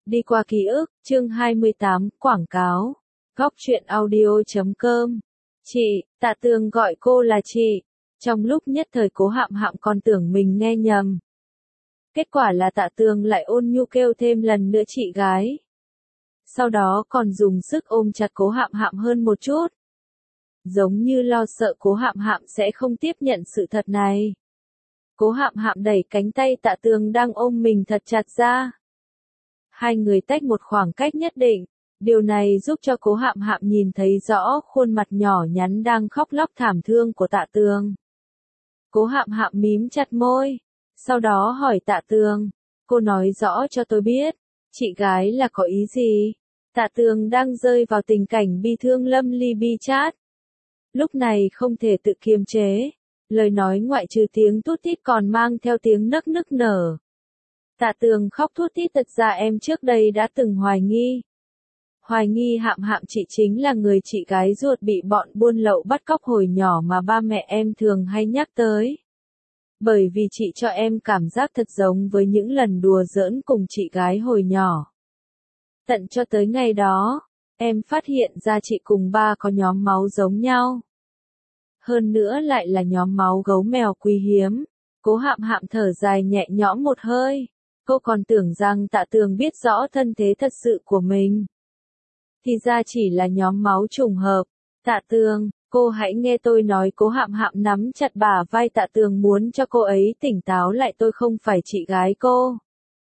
Đi qua ký ức, chương 28, quảng cáo. Góc truyện audio.com. Chị, Tạ Tường gọi cô là chị. Trong lúc nhất thời Cố Hạm Hạm còn tưởng mình nghe nhầm. Kết quả là Tạ Tường lại ôn nhu kêu thêm lần nữa chị gái. Sau đó còn dùng sức ôm chặt Cố Hạm Hạm hơn một chút. Giống như lo sợ Cố Hạm Hạm sẽ không tiếp nhận sự thật này. Cố Hạm Hạm đẩy cánh tay Tạ Tường đang ôm mình thật chặt ra. Hai người tách một khoảng cách nhất định, điều này giúp cho Cố Hạm Hạm nhìn thấy rõ khuôn mặt nhỏ nhắn đang khóc lóc thảm thương của Tạ Tường. Cố Hạm Hạm mím chặt môi, sau đó hỏi Tạ Tường, cô nói rõ cho tôi biết, chị gái là có ý gì? Tạ Tường đang rơi vào tình cảnh bi thương lâm ly bi chát. Lúc này không thể tự kiềm chế, lời nói ngoại trừ tiếng tút tít còn mang theo tiếng nức nức nở. Tạ Tường khóc thút thít, thật ra em trước đây đã từng hoài nghi. Hoài nghi Hạm Hạm chị chính là người chị gái ruột bị bọn buôn lậu bắt cóc hồi nhỏ mà ba mẹ em thường hay nhắc tới. Bởi vì chị cho em cảm giác thật giống với những lần đùa giỡn cùng chị gái hồi nhỏ. Tận cho tới ngày đó, em phát hiện ra chị cùng ba có nhóm máu giống nhau. Hơn nữa lại là nhóm máu gấu mèo quý hiếm. Cố Hạm Hạm thở dài nhẹ nhõm một hơi. Cô còn tưởng rằng Tạ Tường biết rõ thân thế thật sự của mình. Thì ra chỉ là nhóm máu trùng hợp. Tạ Tường, cô hãy nghe tôi nói. Cố Hạm Hạm nắm chặt bả vai Tạ Tường muốn cho cô ấy tỉnh táo lại. Tôi không phải chị gái cô.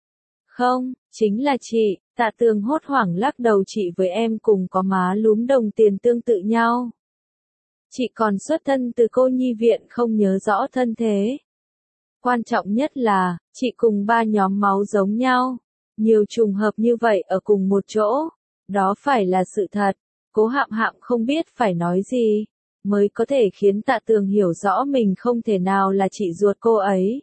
Không, chính là chị. Tạ Tường hốt hoảng lắc đầu, chị với em cùng có má lúm đồng tiền tương tự nhau. Chị còn xuất thân từ cô nhi viện, không nhớ rõ thân thế. Quan trọng nhất là, chị cùng ba nhóm máu giống nhau. Nhiều trùng hợp như vậy ở cùng một chỗ. Đó phải là sự thật. Cố Hạm Hạm không biết phải nói gì, mới có thể khiến Tạ Tường hiểu rõ mình không thể nào là chị ruột cô ấy.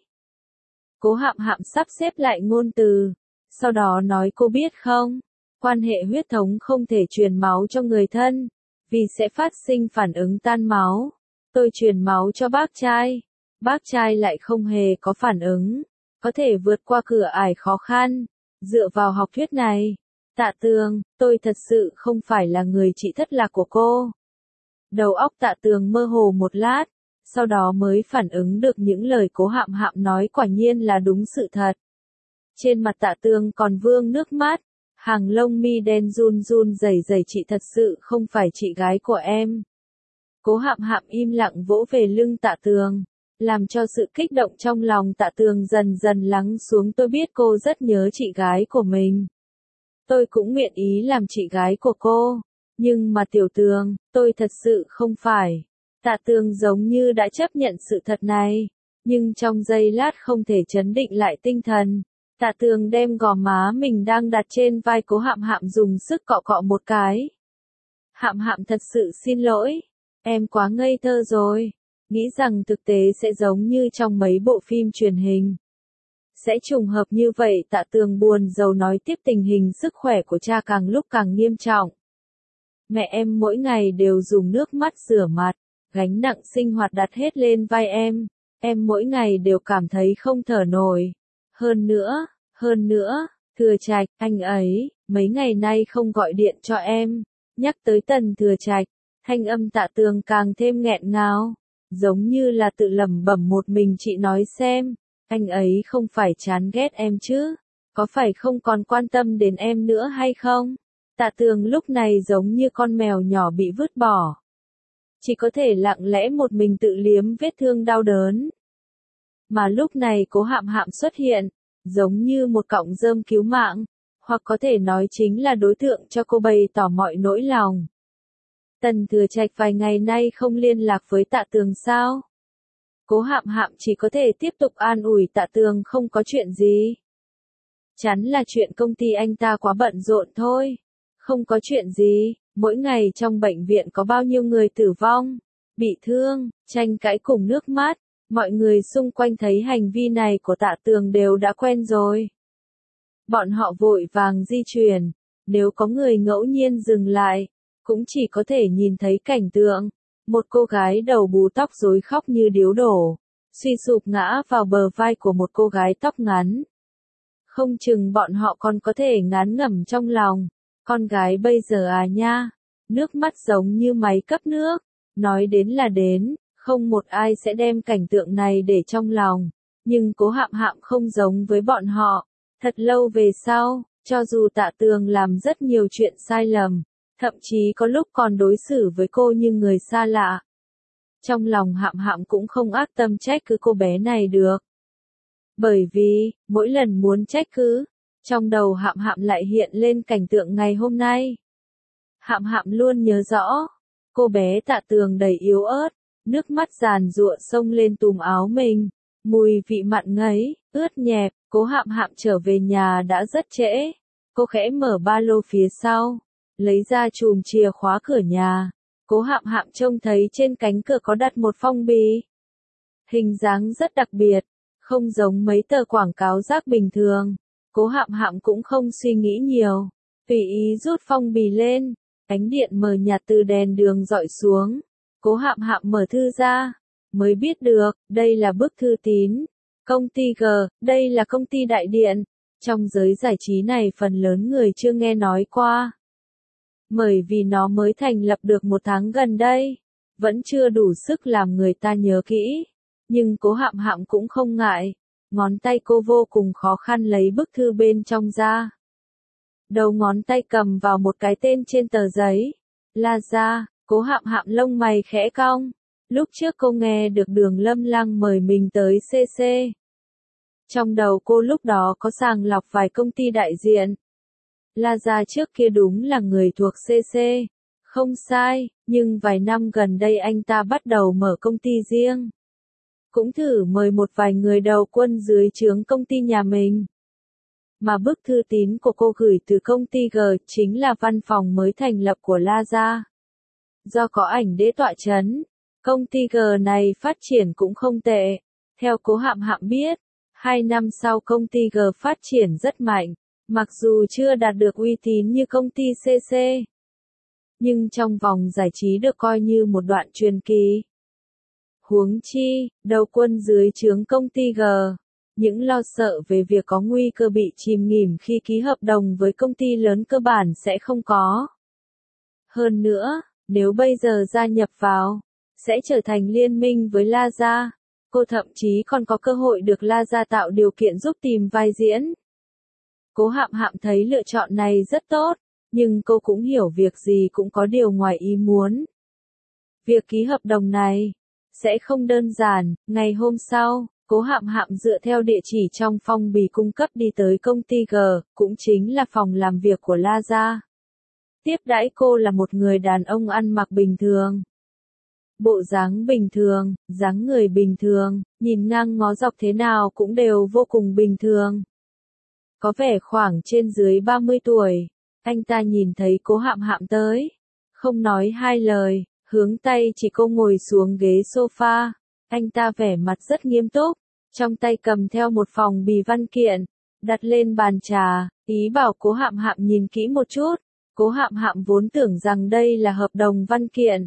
Cố Hạm Hạm sắp xếp lại ngôn từ. Sau đó nói, cô biết không, quan hệ huyết thống không thể truyền máu cho người thân, vì sẽ phát sinh phản ứng tan máu. Tôi truyền máu cho bác trai. Bác trai lại không hề có phản ứng, có thể vượt qua cửa ải khó khăn. Dựa vào học thuyết này, Tạ Tường, tôi thật sự không phải là người chị thất lạc của cô. Đầu óc Tạ Tường mơ hồ một lát, sau đó mới phản ứng được những lời Cố Hạm Hạm nói quả nhiên là đúng sự thật. Trên mặt Tạ Tường còn vương nước mắt, hàng lông mi đen run run rẩy rẩy, chị thật sự không phải chị gái của em. Cố Hạm Hạm im lặng vỗ về lưng Tạ Tường, làm cho sự kích động trong lòng Tạ Tường dần dần lắng xuống. Tôi biết cô rất nhớ chị gái của mình. Tôi cũng nguyện ý làm chị gái của cô. Nhưng mà Tiểu Tường, tôi thật sự không phải. Tạ Tường giống như đã chấp nhận sự thật này. Nhưng trong giây lát không thể trấn định lại tinh thần. Tạ Tường đem gò má mình đang đặt trên vai Cố Hạm Hạm dùng sức cọ cọ một cái. Hạm Hạm thật sự xin lỗi. Em quá ngây thơ rồi. Nghĩ rằng thực tế sẽ giống như trong mấy bộ phim truyền hình. Sẽ trùng hợp như vậy. Tạ Tường buồn rầu nói tiếp, tình hình sức khỏe của cha càng lúc càng nghiêm trọng. Mẹ em mỗi ngày đều dùng nước mắt rửa mặt, gánh nặng sinh hoạt đặt hết lên vai em. Em mỗi ngày đều cảm thấy không thở nổi. Hơn nữa, Thừa Trạch, anh ấy, mấy ngày nay không gọi điện cho em. Nhắc tới Tần Thừa Trạch, thanh âm Tạ Tường càng thêm nghẹn ngào. Giống như là tự lẩm bẩm một mình, chị nói xem, anh ấy không phải chán ghét em chứ? Có phải không còn quan tâm đến em nữa hay không? Tạ Tường lúc này giống như con mèo nhỏ bị vứt bỏ. Chỉ có thể lặng lẽ một mình tự liếm vết thương đau đớn. Mà lúc này Cố Hạm Hạm xuất hiện, giống như một cọng rơm cứu mạng, hoặc có thể nói chính là đối tượng cho cô bày tỏ mọi nỗi lòng. Tần Thừa Trạch vài ngày nay không liên lạc với Tạ Tường sao? Cố Hạm Hạm chỉ có thể tiếp tục an ủi Tạ Tường, không có chuyện gì. Chắn là chuyện công ty anh ta quá bận rộn thôi. Không có chuyện gì, mỗi ngày trong bệnh viện có bao nhiêu người tử vong, bị thương, tranh cãi cùng nước mắt. Mọi người xung quanh thấy hành vi này của Tạ Tường đều đã quen rồi. Bọn họ vội vàng di chuyển, nếu có người ngẫu nhiên dừng lại, cũng chỉ có thể nhìn thấy cảnh tượng. Một cô gái đầu bù tóc rối khóc như điếu đổ, suy sụp ngã vào bờ vai của một cô gái tóc ngắn. Không chừng bọn họ còn có thể ngán ngẩm trong lòng. Con gái bây giờ à nha, nước mắt giống như máy cấp nước, nói đến là đến, không một ai sẽ đem cảnh tượng này để trong lòng. Nhưng Cố Hạm Hạm không giống với bọn họ. Thật lâu về sau, cho dù Tạ Tường làm rất nhiều chuyện sai lầm, thậm chí có lúc còn đối xử với cô như người xa lạ. Trong lòng Hạm Hạm cũng không ác tâm trách cứ cô bé này được. Bởi vì, mỗi lần muốn trách cứ, trong đầu Hạm Hạm lại hiện lên cảnh tượng ngày hôm nay. Hạm Hạm luôn nhớ rõ, cô bé Tạ Tường đầy yếu ớt, nước mắt giàn giụa xông lên túm áo mình, mùi vị mặn ngấy, ướt nhẹp. Cố Hạm Hạm trở về nhà đã rất trễ. Cô khẽ mở ba lô phía sau, lấy ra chùm chìa khóa cửa nhà. Cố Hạm Hạm trông thấy trên cánh cửa có đặt một phong bì. Hình dáng rất đặc biệt, không giống mấy tờ quảng cáo rác bình thường. Cố Hạm Hạm cũng không suy nghĩ nhiều, tùy ý rút phong bì lên, ánh điện mờ nhạt từ đèn đường dọi xuống. Cố Hạm Hạm mở thư ra, mới biết được, đây là bức thư tín. Công ty G, đây là công ty đại điện. Trong giới giải trí này phần lớn người chưa nghe nói qua. Bởi vì nó mới thành lập được 1 tháng gần đây, vẫn chưa đủ sức làm người ta nhớ kỹ. Nhưng Cố Hạm Hạm cũng không ngại, ngón tay cô vô cùng khó khăn lấy bức thư bên trong ra. Đầu ngón tay cầm vào một cái tên trên tờ giấy. La Gia. Cố Hạm Hạm lông mày khẽ cong. Lúc trước cô nghe được Đường Lâm Lăng mời mình tới CC. Trong đầu cô lúc đó có sàng lọc vài công ty đại diện. La Gia trước kia đúng là người thuộc CC. Không sai, nhưng vài năm gần đây anh ta bắt đầu mở công ty riêng. Cũng thử mời một vài người đầu quân dưới trướng công ty nhà mình. Mà bức thư tín của cô gửi từ công ty G chính là văn phòng mới thành lập của La Gia. Do có ảnh đế tọa chấn, công ty G này phát triển cũng không tệ. Theo Cố Hạm Hạm biết, 2 năm sau công ty G phát triển rất mạnh, mặc dù chưa đạt được uy tín như công ty CC. Nhưng trong vòng giải trí được coi như một đoạn truyền kỳ. Huống chi, đầu quân dưới trướng công ty G, những lo sợ về việc có nguy cơ bị chìm nghỉm khi ký hợp đồng với công ty lớn cơ bản sẽ không có. Hơn nữa, nếu bây giờ gia nhập vào, sẽ trở thành liên minh với La Gia. Cô thậm chí còn có cơ hội được La Gia tạo điều kiện giúp tìm vai diễn. Cố Hạm Hạm thấy lựa chọn này rất tốt, nhưng cô cũng hiểu việc gì cũng có điều ngoài ý muốn. Việc ký hợp đồng này sẽ không đơn giản. Ngày hôm sau, Cố Hạm Hạm dựa theo địa chỉ trong phong bì cung cấp đi tới công ty G, cũng chính là phòng làm việc của La Gia. Tiếp đãi cô là một người đàn ông ăn mặc bình thường. Bộ dáng bình thường, dáng người bình thường, nhìn ngang ngó dọc thế nào cũng đều vô cùng bình thường. Có vẻ khoảng trên dưới 30 tuổi, anh ta nhìn thấy Cố Hạm Hạm tới, không nói hai lời, hướng tay chỉ cô ngồi xuống ghế sofa. Anh ta vẻ mặt rất nghiêm túc, trong tay cầm theo một phòng bì văn kiện, đặt lên bàn trà, ý bảo Cố Hạm Hạm nhìn kỹ một chút. Cố Hạm Hạm vốn tưởng rằng đây là hợp đồng văn kiện.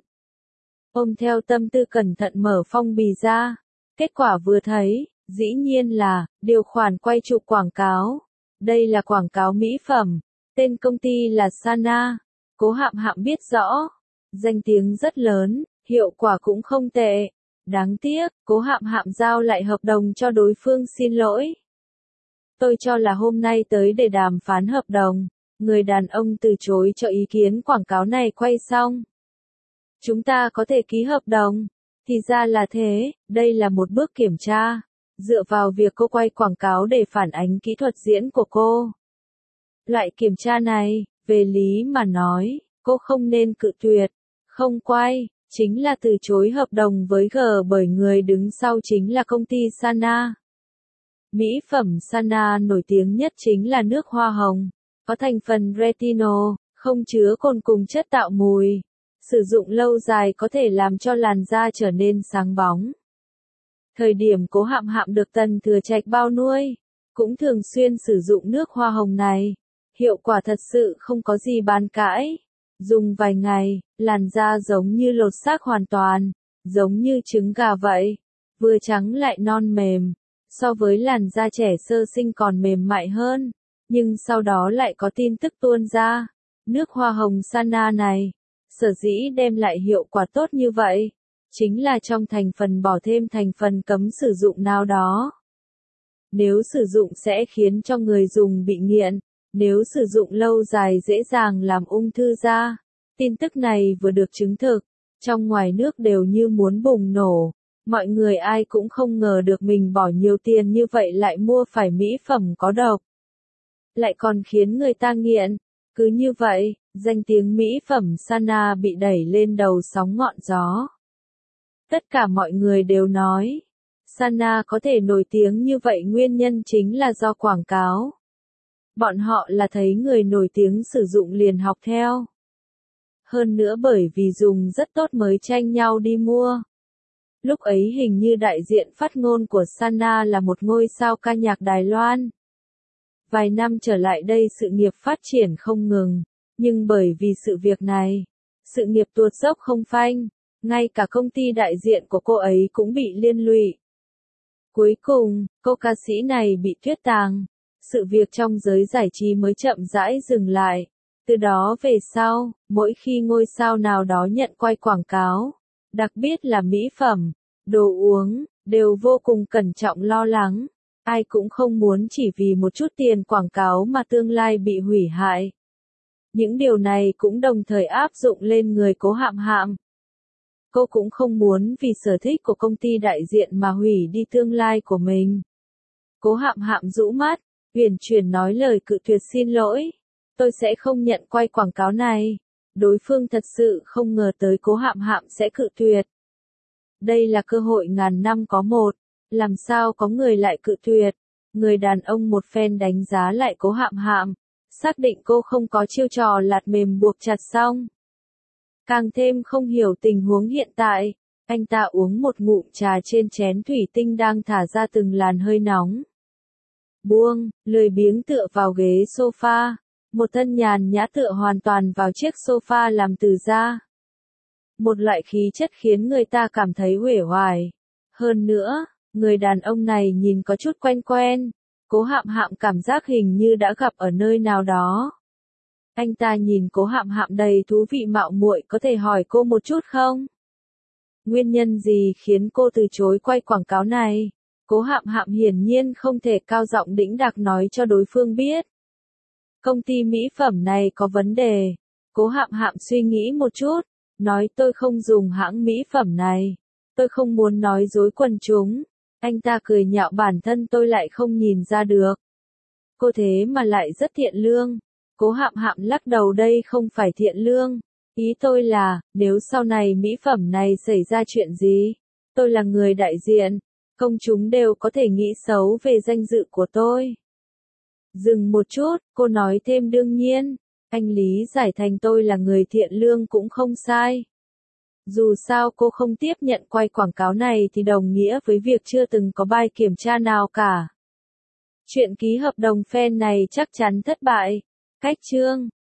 Ôm theo tâm tư cẩn thận mở phong bì ra, kết quả vừa thấy, dĩ nhiên là, điều khoản quay chụp quảng cáo. Đây là quảng cáo mỹ phẩm, tên công ty là Sana. Cố Hạm Hạm biết rõ, danh tiếng rất lớn, hiệu quả cũng không tệ. Đáng tiếc, Cố Hạm Hạm giao lại hợp đồng cho đối phương xin lỗi. Tôi cho là hôm nay tới để đàm phán hợp đồng. Người đàn ông từ chối cho ý kiến quảng cáo này quay xong. Chúng ta có thể ký hợp đồng. Thì ra là thế, đây là một bước kiểm tra. Dựa vào việc cô quay quảng cáo để phản ánh kỹ thuật diễn của cô. Loại kiểm tra này, về lý mà nói, cô không nên cự tuyệt. Không quay, chính là từ chối hợp đồng với G bởi người đứng sau chính là công ty Sana. Mỹ phẩm Sana nổi tiếng nhất chính là nước hoa hồng. Có thành phần retinol, không chứa cồn cùng chất tạo mùi. Sử dụng lâu dài có thể làm cho làn da trở nên sáng bóng. Thời điểm Cố Hạm Hạm được Tần Thừa Trạch bao nuôi, cũng thường xuyên sử dụng nước hoa hồng này. Hiệu quả thật sự không có gì bàn cãi. Dùng vài ngày, làn da giống như lột xác hoàn toàn, giống như trứng gà vậy. Vừa trắng lại non mềm, so với làn da trẻ sơ sinh còn mềm mại hơn, nhưng sau đó lại có tin tức tuôn ra, nước hoa hồng Sana này, sở dĩ đem lại hiệu quả tốt như vậy, chính là trong thành phần bỏ thêm thành phần cấm sử dụng nào đó. Nếu sử dụng sẽ khiến cho người dùng bị nghiện, nếu sử dụng lâu dài dễ dàng làm ung thư da. Tin tức này vừa được chứng thực, trong ngoài nước đều như muốn bùng nổ. Mọi người ai cũng không ngờ được mình bỏ nhiều tiền như vậy lại mua phải mỹ phẩm có độc. Lại còn khiến người ta nghiện. Cứ như vậy, danh tiếng mỹ phẩm Sana bị đẩy lên đầu sóng ngọn gió. Tất cả mọi người đều nói, Sana có thể nổi tiếng như vậy nguyên nhân chính là do quảng cáo. Bọn họ là thấy người nổi tiếng sử dụng liền học theo. Hơn nữa bởi vì dùng rất tốt mới tranh nhau đi mua. Lúc ấy hình như đại diện phát ngôn của Sana là một ngôi sao ca nhạc Đài Loan. Vài năm trở lại đây sự nghiệp phát triển không ngừng, nhưng bởi vì sự việc này, sự nghiệp tuột dốc không phanh, ngay cả công ty đại diện của cô ấy cũng bị liên lụy. Cuối cùng, cô ca sĩ này bị tuyết tàng, sự việc trong giới giải trí mới chậm rãi dừng lại. Từ đó về sau, mỗi khi ngôi sao nào đó nhận quay quảng cáo, đặc biệt là mỹ phẩm, đồ uống, đều vô cùng cẩn trọng lo lắng. Ai cũng không muốn chỉ vì một chút tiền quảng cáo mà tương lai bị hủy hại. Những điều này cũng đồng thời áp dụng lên người Cố Hạm Hạm. Cô cũng không muốn vì sở thích của công ty đại diện mà hủy đi tương lai của mình. Cố Hạm Hạm rũ mắt, uyển chuyển nói lời cự tuyệt xin lỗi. Tôi sẽ không nhận quay quảng cáo này. Đối phương thật sự không ngờ tới Cố Hạm Hạm sẽ cự tuyệt. Đây là cơ hội ngàn năm có một. Làm sao có người lại cự tuyệt? Người đàn ông một phen đánh giá lại Cố Hạm Hạm. Xác định cô không có chiêu trò lạt mềm buộc chặt xong. Càng thêm không hiểu tình huống hiện tại. Anh ta uống một ngụm trà trên chén thủy tinh đang thả ra từng làn hơi nóng. Buông, lười biếng tựa vào ghế sofa. Một thân nhàn nhã tựa hoàn toàn vào chiếc sofa làm từ da. Một loại khí chất khiến người ta cảm thấy uể oải. Hơn nữa, người đàn ông này nhìn có chút quen quen. Cố Hạm Hạm cảm giác hình như đã gặp ở nơi nào đó. Anh ta nhìn Cố Hạm Hạm đầy thú vị mạo muội, có thể hỏi cô một chút không? Nguyên nhân gì khiến cô từ chối quay quảng cáo này? Cố Hạm Hạm hiển nhiên không thể cao giọng đĩnh đạc nói cho đối phương biết. Công ty mỹ phẩm này có vấn đề. Cố Hạm Hạm suy nghĩ một chút, nói tôi không dùng hãng mỹ phẩm này. Tôi không muốn nói dối quần chúng. Anh ta cười nhạo bản thân tôi lại không nhìn ra được. Cô thế mà lại rất thiện lương. Cố Hạm Hạm lắc đầu, đây không phải thiện lương. Ý tôi là, nếu sau này mỹ phẩm này xảy ra chuyện gì, tôi là người đại diện, công chúng đều có thể nghĩ xấu về danh dự của tôi. Dừng một chút, cô nói thêm đương nhiên, anh lý giải thành tôi là người thiện lương cũng không sai. Dù sao cô không tiếp nhận quay quảng cáo này thì đồng nghĩa với việc chưa từng có bài kiểm tra nào cả. Chuyện ký hợp đồng fan này chắc chắn thất bại. Cách chương